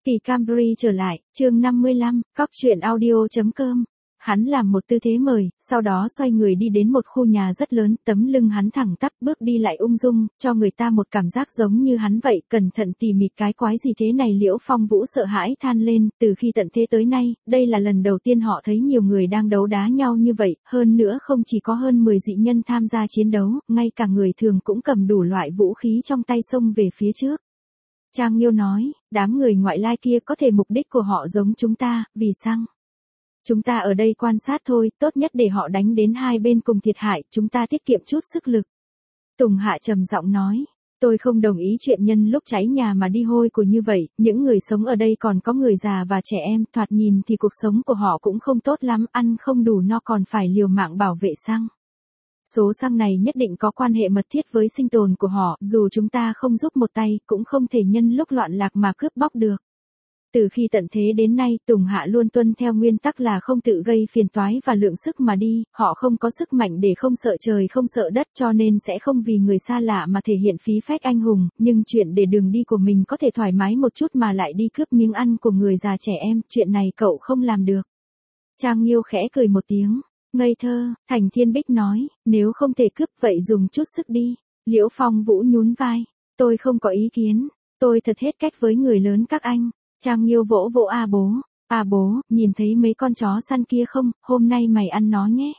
Kỳ Camry trở lại, chương 55, cóc truyện audio.com. Hắn làm một tư thế mời, sau đó xoay người đi đến một khu nhà rất lớn, tấm lưng hắn thẳng tắp bước đi lại ung dung, cho người ta một cảm giác giống như hắn vậy, cẩn thận tỉ mỉ cái quái gì thế này. Liễu Phong Vũ sợ hãi than lên, từ khi tận thế tới nay, đây là lần đầu tiên họ thấy nhiều người đang đấu đá nhau như vậy, hơn nữa không chỉ có hơn 10 dị nhân tham gia chiến đấu, ngay cả người thường cũng cầm đủ loại vũ khí trong tay xông về phía trước. Trang Nghiêu nói, đám người ngoại lai kia có thể mục đích của họ giống chúng ta, vì sao? Chúng ta ở đây quan sát thôi, tốt nhất để họ đánh đến hai bên cùng thiệt hại, chúng ta tiết kiệm chút sức lực. Tùng Hạ trầm giọng nói, tôi không đồng ý chuyện nhân lúc cháy nhà mà đi hôi của như vậy, những người sống ở đây còn có người già và trẻ em, thoạt nhìn thì cuộc sống của họ cũng không tốt lắm, ăn không đủ no còn phải liều mạng bảo vệ xăng. Số xăng này nhất định có quan hệ mật thiết với sinh tồn của họ, dù chúng ta không giúp một tay, cũng không thể nhân lúc loạn lạc mà cướp bóc được. Từ khi tận thế đến nay, Tùng Hạ luôn tuân theo nguyên tắc là không tự gây phiền toái và lượng sức mà đi, họ không có sức mạnh để không sợ trời không sợ đất cho nên sẽ không vì người xa lạ mà thể hiện phí phách anh hùng, nhưng chuyện để đường đi của mình có thể thoải mái một chút mà lại đi cướp miếng ăn của người già trẻ em, chuyện này cậu không làm được. Trang Nghiêu khẽ cười một tiếng. Ngây thơ, Thành Thiên Bích nói, nếu không thể cướp vậy dùng chút sức đi. Liễu Phong Vũ nhún vai, tôi không có ý kiến, tôi thật hết cách với người lớn các anh. Trang Nghiêu vỗ vỗ A bố, nhìn thấy mấy con chó săn kia không, hôm nay mày ăn nó nhé.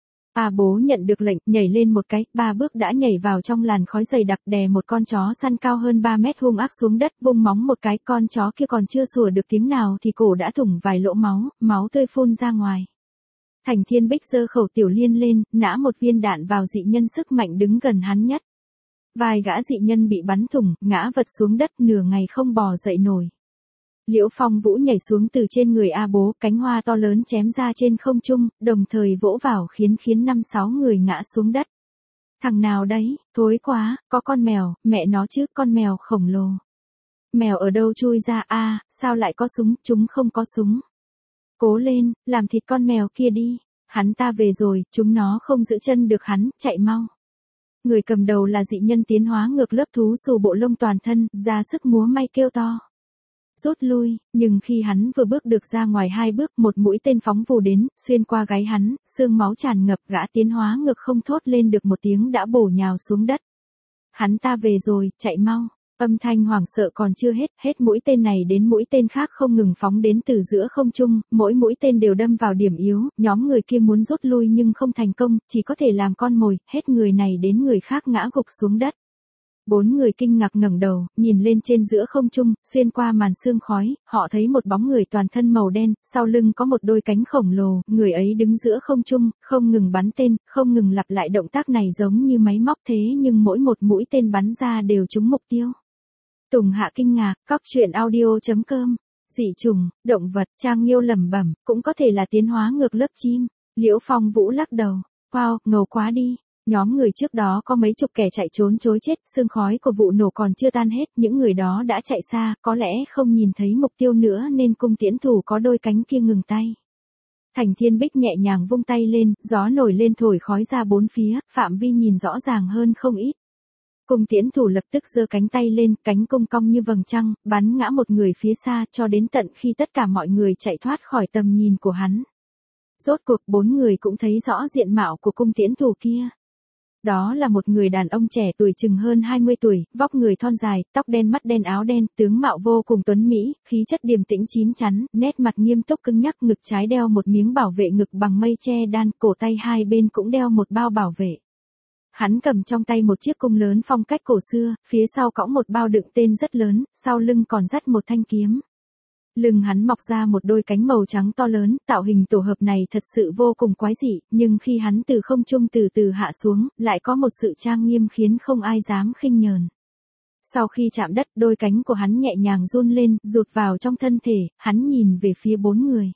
A bố nhận được lệnh, nhảy lên một cái, 3 bước đã nhảy vào trong làn khói dày đặc, đè một con chó săn cao hơn 3 mét hung ác xuống đất, vung móng một cái, con chó kia còn chưa sủa được tiếng nào thì cổ đã thủng vài lỗ máu, máu tươi phun ra ngoài. Thành Thiên Bích giơ khẩu tiểu liên lên, nã một viên đạn vào dị nhân sức mạnh đứng gần hắn nhất. Vài gã dị nhân bị bắn thủng, ngã vật xuống đất nửa ngày không bò dậy nổi. Liễu Phong Vũ nhảy xuống từ trên người A bố, cánh hoa to lớn chém ra trên không trung, đồng thời vỗ vào khiến 5-6 người ngã xuống đất. Thằng nào đấy, thối quá, có con mèo, mẹ nó chứ, con mèo khổng lồ. Mèo ở đâu chui ra a, sao lại có súng, chúng không có súng. Cố lên, làm thịt con mèo kia đi. Hắn ta về rồi, chúng nó không giữ chân được hắn, chạy mau. Người cầm đầu là dị nhân tiến hóa ngược lớp thú xù bộ lông toàn thân, ra sức múa may kêu to. Rút lui, nhưng khi hắn vừa bước được ra ngoài 2 bước, một mũi tên phóng vù đến, xuyên qua gáy hắn, xương máu tràn ngập, gã tiến hóa ngược không thốt lên được một tiếng đã bổ nhào xuống đất. Hắn ta về rồi, chạy mau. Âm thanh hoảng sợ còn chưa hết mũi tên này đến mũi tên khác không ngừng phóng đến từ giữa không trung, mỗi mũi tên đều đâm vào điểm yếu, nhóm người kia muốn rút lui nhưng không thành công, chỉ có thể làm con mồi, hết người này đến người khác ngã gục xuống đất. 4 người kinh ngạc ngẩng đầu, nhìn lên trên giữa không trung, xuyên qua màn sương khói, họ thấy một bóng người toàn thân màu đen, sau lưng có một đôi cánh khổng lồ, người ấy đứng giữa không trung, không ngừng bắn tên, không ngừng lặp lại động tác này giống như máy móc thế nhưng mỗi một mũi tên bắn ra đều trúng mục tiêu. Tùng Hạ kinh ngạc, cóc truyện audio.com, dị trùng, động vật, Trang Nghiêu lẩm bẩm, cũng có thể là tiến hóa ngược lớp chim. Liễu Phong Vũ lắc đầu, wow, ngầu quá đi. Nhóm người trước đó có mấy chục kẻ chạy trốn chối chết, sương khói của vụ nổ còn chưa tan hết, những người đó đã chạy xa, có lẽ không nhìn thấy mục tiêu nữa nên cung tiễn thủ có đôi cánh kia ngừng tay. Thành Thiên Bích nhẹ nhàng vung tay lên, gió nổi lên thổi khói ra bốn phía, phạm vi nhìn rõ ràng hơn không ít. Cung tiễn thủ lập tức giơ cánh tay lên, cánh cung cong như vầng trăng, bắn ngã một người phía xa cho đến tận khi tất cả mọi người chạy thoát khỏi tầm nhìn của hắn. Rốt cuộc 4 người cũng thấy rõ diện mạo của cung tiễn thủ kia. Đó là một người đàn ông trẻ tuổi chừng hơn 20 tuổi, vóc người thon dài, tóc đen mắt đen áo đen, tướng mạo vô cùng tuấn mỹ, khí chất điềm tĩnh chín chắn, nét mặt nghiêm túc cứng nhắc, ngực trái đeo một miếng bảo vệ ngực bằng mây che đan, cổ tay hai bên cũng đeo một bao bảo vệ. Hắn cầm trong tay một chiếc cung lớn phong cách cổ xưa, phía sau cõng một bao đựng tên rất lớn, sau lưng còn dắt một thanh kiếm. Lưng hắn mọc ra một đôi cánh màu trắng to lớn, tạo hình tổ hợp này thật sự vô cùng quái dị, nhưng khi hắn từ không trung từ từ hạ xuống, lại có một sự trang nghiêm khiến không ai dám khinh nhờn. Sau khi chạm đất, đôi cánh của hắn nhẹ nhàng run lên, rụt vào trong thân thể, hắn nhìn về phía 4 người.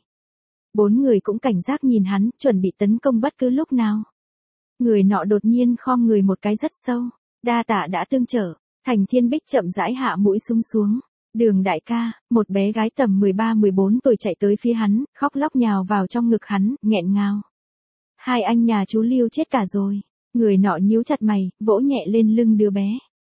4 người cũng cảnh giác nhìn hắn, chuẩn bị tấn công bất cứ lúc nào. Người nọ đột nhiên khom người một cái rất sâu, đa tạ đã tương trợ. Thành Thiên Bích chậm rãi hạ mũi súng xuống. Đường đại ca, một bé gái tầm 13-14 tuổi chạy tới phía hắn, khóc lóc nhào vào trong ngực hắn, nghẹn ngào. Hai anh nhà chú Lưu chết cả rồi. Người nọ nhíu chặt mày, vỗ nhẹ lên lưng đứa bé.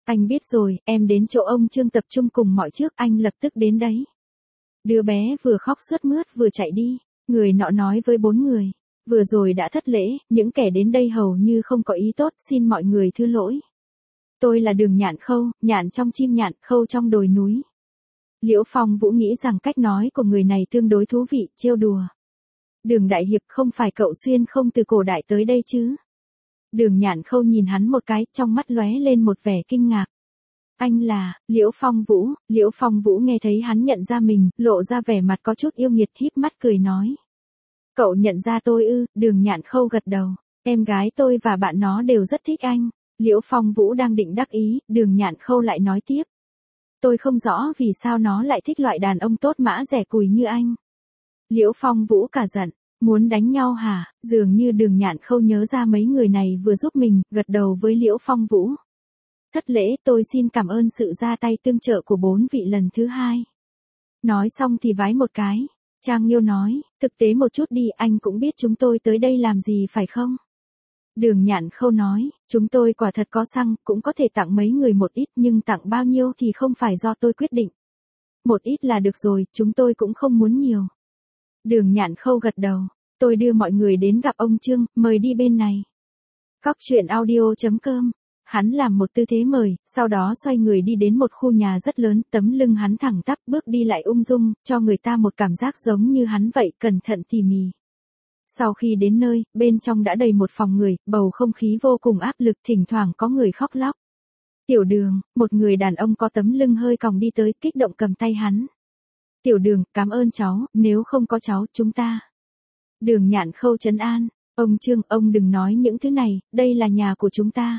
Anh biết rồi, em đến chỗ ông Trương tập trung cùng mọi trước, anh lập tức đến đấy. Đứa bé vừa khóc sướt mướt vừa chạy đi. Người nọ nói với 4 người. Vừa rồi đã thất lễ, những kẻ đến đây hầu như không có ý tốt, xin mọi người thứ lỗi. Tôi là Đường Nhạn Khâu, nhạn trong chim nhạn, khâu trong đồi núi. Liễu Phong Vũ nghĩ rằng cách nói của người này tương đối thú vị, trêu đùa. Đường đại hiệp, không phải cậu xuyên không từ cổ đại tới đây chứ? Đường Nhạn Khâu nhìn hắn một cái, trong mắt lóe lên một vẻ kinh ngạc. Anh là, Liễu Phong Vũ nghe thấy hắn nhận ra mình, lộ ra vẻ mặt có chút yêu nghiệt, híp mắt cười nói. Cậu nhận ra tôi ư? Đường Nhạn Khâu gật đầu. Em gái tôi và bạn nó đều rất thích anh. Liễu Phong Vũ đang định đắc ý, Đường Nhạn Khâu lại nói tiếp. Tôi không rõ vì sao nó lại thích loại đàn ông tốt mã rẻ cùi như anh. Liễu Phong Vũ cả giận. Muốn đánh nhau hả? Dường như Đường Nhạn Khâu nhớ ra mấy người này vừa giúp mình, gật đầu với Liễu Phong Vũ. Thất lễ, tôi xin cảm ơn sự ra tay tương trợ của 4 vị lần thứ 2. Nói xong thì vái một cái. Trang Nghiêu nói, thực tế một chút đi, anh cũng biết chúng tôi tới đây làm gì phải không? Đường Nhạn Khâu nói, chúng tôi quả thật có xăng, cũng có thể tặng mấy người một ít, nhưng tặng bao nhiêu thì không phải do tôi quyết định. Một ít là được rồi, chúng tôi cũng không muốn nhiều. Đường Nhạn Khâu gật đầu, tôi đưa mọi người đến gặp ông Trương, mời đi bên này. Cóc truyện audio.com. Hắn làm một tư thế mời, sau đó xoay người đi đến một khu nhà rất lớn, tấm lưng hắn thẳng tắp, bước đi lại ung dung, cho người ta một cảm giác giống như hắn vậy, cẩn thận tỉ mỉ. Sau khi đến nơi, bên trong đã đầy một phòng người, bầu không khí vô cùng áp lực, thỉnh thoảng có người khóc lóc. Tiểu Đường, một người đàn ông có tấm lưng hơi còng đi tới, kích động cầm tay hắn. Tiểu Đường, cảm ơn cháu, nếu không có cháu, chúng ta. Đường Nhạn Khâu trấn an, ông Trương, ông đừng nói những thứ này, đây là nhà của chúng ta.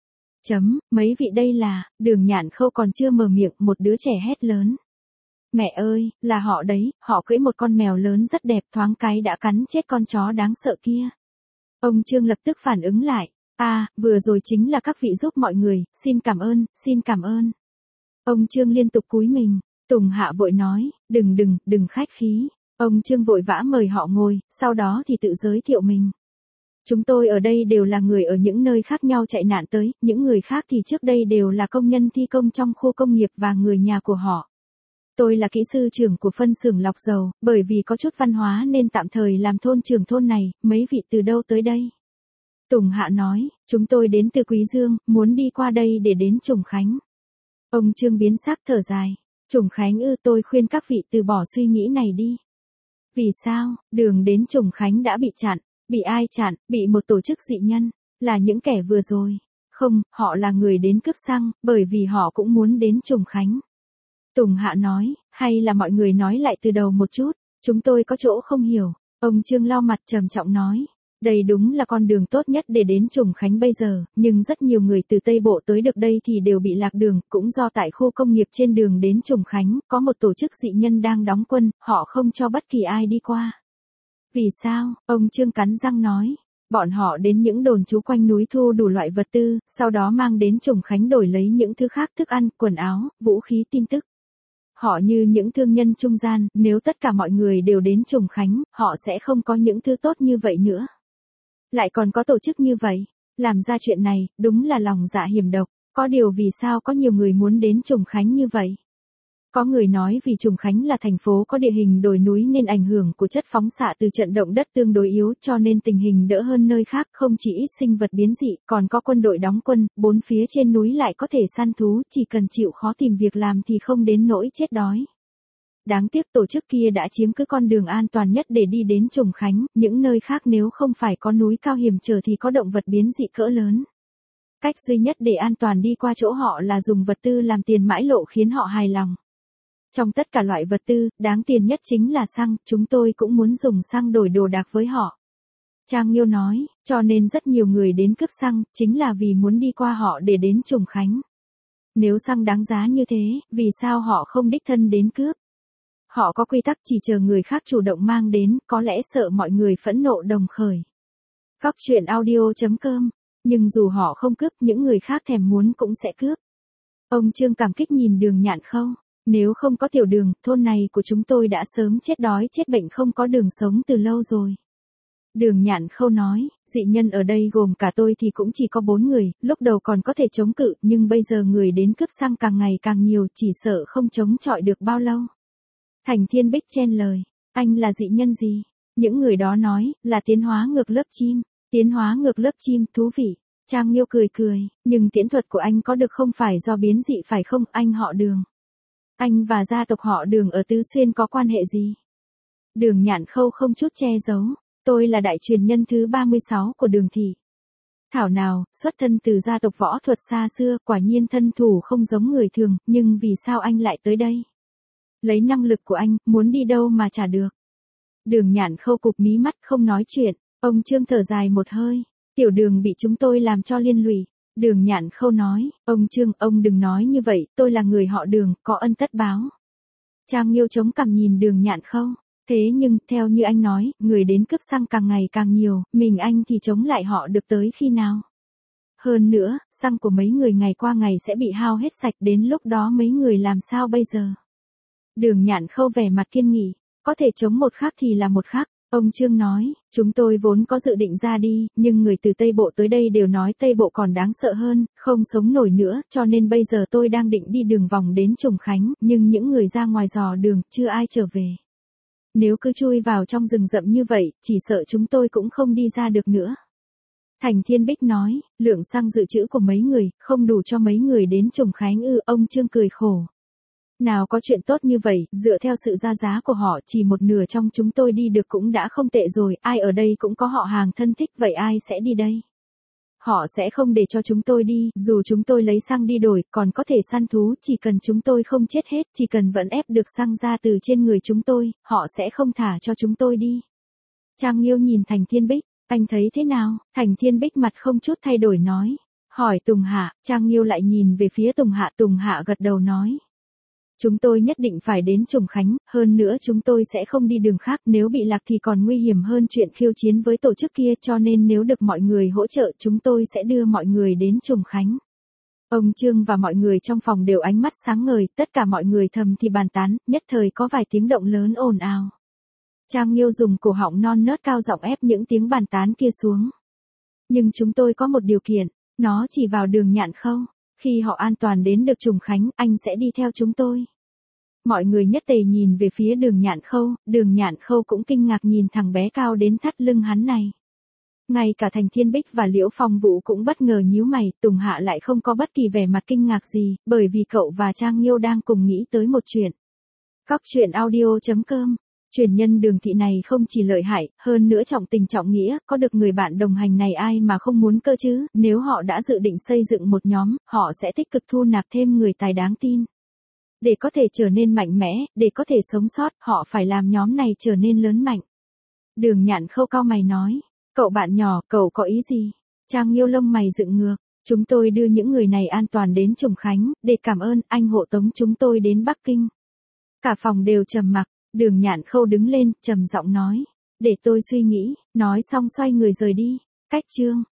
Mấy vị đây là, Đường Nhạn Khâu còn chưa mở miệng, một đứa trẻ hét lớn. Mẹ ơi, là họ đấy, họ cưỡi một con mèo lớn rất đẹp, thoáng cái đã cắn chết con chó đáng sợ kia. Ông Trương lập tức phản ứng lại. Vừa rồi chính là các vị giúp mọi người, xin cảm ơn. Ông Trương liên tục cúi mình. Tùng Hạ vội nói, đừng khách khí. Ông Trương vội vã mời họ ngồi, sau đó thì tự giới thiệu mình. Chúng tôi ở đây đều là người ở những nơi khác nhau chạy nạn tới, những người khác thì trước đây đều là công nhân thi công trong khu công nghiệp và người nhà của họ. Tôi là kỹ sư trưởng của phân xưởng lọc dầu, bởi vì có chút văn hóa nên tạm thời làm thôn trưởng thôn này, mấy vị từ đâu tới đây? Tùng Hạ nói, chúng tôi đến từ Quý Dương, muốn đi qua đây để đến Trùng Khánh. Ông Trương biến sắc thở dài. Trùng Khánh ư, tôi khuyên các vị từ bỏ suy nghĩ này đi. Vì sao? Đường đến Trùng Khánh đã bị chặn. Bị ai chặn? Bị một tổ chức dị nhân. Là những kẻ vừa rồi. Không, họ là người đến cướp xăng, bởi vì họ cũng muốn đến Trùng Khánh. Tùng Hạ nói, hay là mọi người nói lại từ đầu một chút, chúng tôi có chỗ không hiểu. Ông Trương lau mặt trầm trọng nói, đây đúng là con đường tốt nhất để đến Trùng Khánh bây giờ, nhưng rất nhiều người từ Tây Bộ tới được đây thì đều bị lạc đường, cũng do tại khu công nghiệp trên đường đến Trùng Khánh, có một tổ chức dị nhân đang đóng quân, họ không cho bất kỳ ai đi qua. Vì sao? Ông Trương cắn răng nói. Bọn họ đến những đồn trú quanh núi thu đủ loại vật tư, sau đó mang đến Trùng Khánh đổi lấy những thứ khác, thức ăn, quần áo, vũ khí, tin tức. Họ như những thương nhân trung gian, nếu tất cả mọi người đều đến Trùng Khánh, họ sẽ không có những thứ tốt như vậy nữa. Lại còn có tổ chức như vậy, làm ra chuyện này, đúng là lòng dạ hiểm độc, có điều vì sao có nhiều người muốn đến Trùng Khánh như vậy? Có người nói vì Trùng Khánh là thành phố có địa hình đồi núi nên ảnh hưởng của chất phóng xạ từ trận động đất tương đối yếu cho nên tình hình đỡ hơn nơi khác, không chỉ ít sinh vật biến dị, còn có quân đội đóng quân, bốn phía trên núi lại có thể săn thú, chỉ cần chịu khó tìm việc làm thì không đến nỗi chết đói. Đáng tiếc tổ chức kia đã chiếm cứ con đường an toàn nhất để đi đến Trùng Khánh, những nơi khác nếu không phải có núi cao hiểm trở thì có động vật biến dị cỡ lớn. Cách duy nhất để an toàn đi qua chỗ họ là dùng vật tư làm tiền mãi lộ khiến họ hài lòng. Trong tất cả loại vật tư, đáng tiền nhất chính là xăng, chúng tôi cũng muốn dùng xăng đổi đồ đạc với họ. Trang Nghiêu nói, cho nên rất nhiều người đến cướp xăng, chính là vì muốn đi qua họ để đến Trùng Khánh. Nếu xăng đáng giá như thế, vì sao họ không đích thân đến cướp? Họ có quy tắc chỉ chờ người khác chủ động mang đến, có lẽ sợ mọi người phẫn nộ đồng khởi. Cóc truyện audio.com. Nhưng dù họ không cướp, những người khác thèm muốn cũng sẽ cướp. Ông Trương cảm kích nhìn Đường Nhạn Khâu. Nếu không có Tiểu Đường, thôn này của chúng tôi đã sớm chết đói chết bệnh, không có đường sống từ lâu rồi. Đường Nhạn Khâu nói, dị nhân ở đây gồm cả tôi thì cũng chỉ có 4 người, lúc đầu còn có thể chống cự, nhưng bây giờ người đến cướp xăng càng ngày càng nhiều, chỉ sợ không chống chọi được bao lâu. Thành Thiên Bích chen lời, anh là dị nhân gì? Những người đó nói, là tiến hóa ngược lớp chim. Tiến hóa ngược lớp chim, thú vị. Trang Nghiêu cười cười, nhưng tiễn thuật của anh có được không phải do biến dị phải không? Anh họ Đường. Anh và gia tộc họ Đường ở Tứ Xuyên có quan hệ gì? Đường Nhạn Khâu không chút che giấu, tôi là đại truyền nhân thứ 36 của Đường thị. Thảo nào, xuất thân từ gia tộc võ thuật xa xưa, quả nhiên thân thủ không giống người thường, nhưng vì sao anh lại tới đây? Lấy năng lực của anh, muốn đi đâu mà trả được. Đường Nhạn Khâu cụp mí mắt không nói chuyện, ông Trương thở dài một hơi, tiểu Đường bị chúng tôi làm cho liên lụy. Đường Nhạn Khâu nói, ông Trương, ông đừng nói như vậy, tôi là người họ Đường, có ân tất báo. Trang Nghiêu chống cằm nhìn Đường Nhạn Khâu, thế nhưng, theo như anh nói, người đến cướp xăng càng ngày càng nhiều, mình anh thì chống lại họ được tới khi nào? Hơn nữa, xăng của mấy người ngày qua ngày sẽ bị hao hết sạch, đến lúc đó mấy người làm sao bây giờ? Đường Nhạn Khâu vẻ mặt kiên nghị, có thể chống một khắc thì là một khắc. Ông Trương nói, chúng tôi vốn có dự định ra đi, nhưng người từ Tây Bộ tới đây đều nói Tây Bộ còn đáng sợ hơn, không sống nổi nữa, cho nên bây giờ tôi đang định đi đường vòng đến Trùng Khánh, nhưng những người ra ngoài dò đường, chưa ai trở về. Nếu cứ chui vào trong rừng rậm như vậy, chỉ sợ chúng tôi cũng không đi ra được nữa. Thành Thiên Bích nói, lượng xăng dự trữ của mấy người, không đủ cho mấy người đến Trùng Khánh ư? Ông Trương cười khổ. Nào có chuyện tốt như vậy, dựa theo sự ra giá của họ, chỉ một nửa trong chúng tôi đi được cũng đã không tệ rồi, ai ở đây cũng có họ hàng thân thích, vậy ai sẽ đi đây? Họ sẽ không để cho chúng tôi đi, dù chúng tôi lấy xăng đi đổi, còn có thể săn thú, chỉ cần chúng tôi không chết hết, chỉ cần vẫn ép được xăng ra từ trên người chúng tôi, họ sẽ không thả cho chúng tôi đi. Trang Nghiêu nhìn Thành Thiên Bích, anh thấy thế nào? Thành Thiên Bích mặt không chút thay đổi nói. Hỏi Tùng Hạ, Trang Nghiêu lại nhìn về phía Tùng Hạ gật đầu nói. Chúng tôi nhất định phải đến Trùng Khánh, hơn nữa chúng tôi sẽ không đi đường khác, nếu bị lạc thì còn nguy hiểm hơn chuyện khiêu chiến với tổ chức kia, cho nên nếu được mọi người hỗ trợ chúng tôi sẽ đưa mọi người đến Trùng Khánh. Ông Trương và mọi người trong phòng đều ánh mắt sáng ngời, tất cả mọi người thầm thì bàn tán, nhất thời có vài tiếng động lớn ồn ào. Trang Nghiêu dùng cổ họng non nớt cao giọng ép những tiếng bàn tán kia xuống. Nhưng chúng tôi có một điều kiện, nó chỉ vào Đường Nhạn Khâu. Khi họ an toàn đến được Trùng Khánh, anh sẽ đi theo chúng tôi. Mọi người nhất tề nhìn về phía Đường Nhạn Khâu cũng kinh ngạc nhìn thằng bé cao đến thắt lưng hắn này. Ngay cả Thành Thiên Bích và Liễu Phong Vũ cũng bất ngờ nhíu mày, Tùng Hạ lại không có bất kỳ vẻ mặt kinh ngạc gì, bởi vì cậu và Trang Nghiêu đang cùng nghĩ tới một chuyện. Cóc truyện audio.com. Truyền nhân Đường thị này không chỉ lợi hại, hơn nữa trọng tình trọng nghĩa, có được người bạn đồng hành này ai mà không muốn cơ chứ, nếu họ đã dự định xây dựng một nhóm, họ sẽ tích cực thu nạp thêm người tài đáng tin. Để có thể trở nên mạnh mẽ, để có thể sống sót, họ phải làm nhóm này trở nên lớn mạnh. Đường Nhạn Khâu cau mày nói, cậu bạn nhỏ, cậu có ý gì? Trang Nghiêu lông mày dựng ngược, chúng tôi đưa những người này an toàn đến Trùng Khánh, để cảm ơn anh hộ tống chúng tôi đến Bắc Kinh. Cả phòng đều trầm mặc. Đường Nhạn Khâu đứng lên, trầm giọng nói, để tôi suy nghĩ, nói xong xoay người rời đi. Cách chương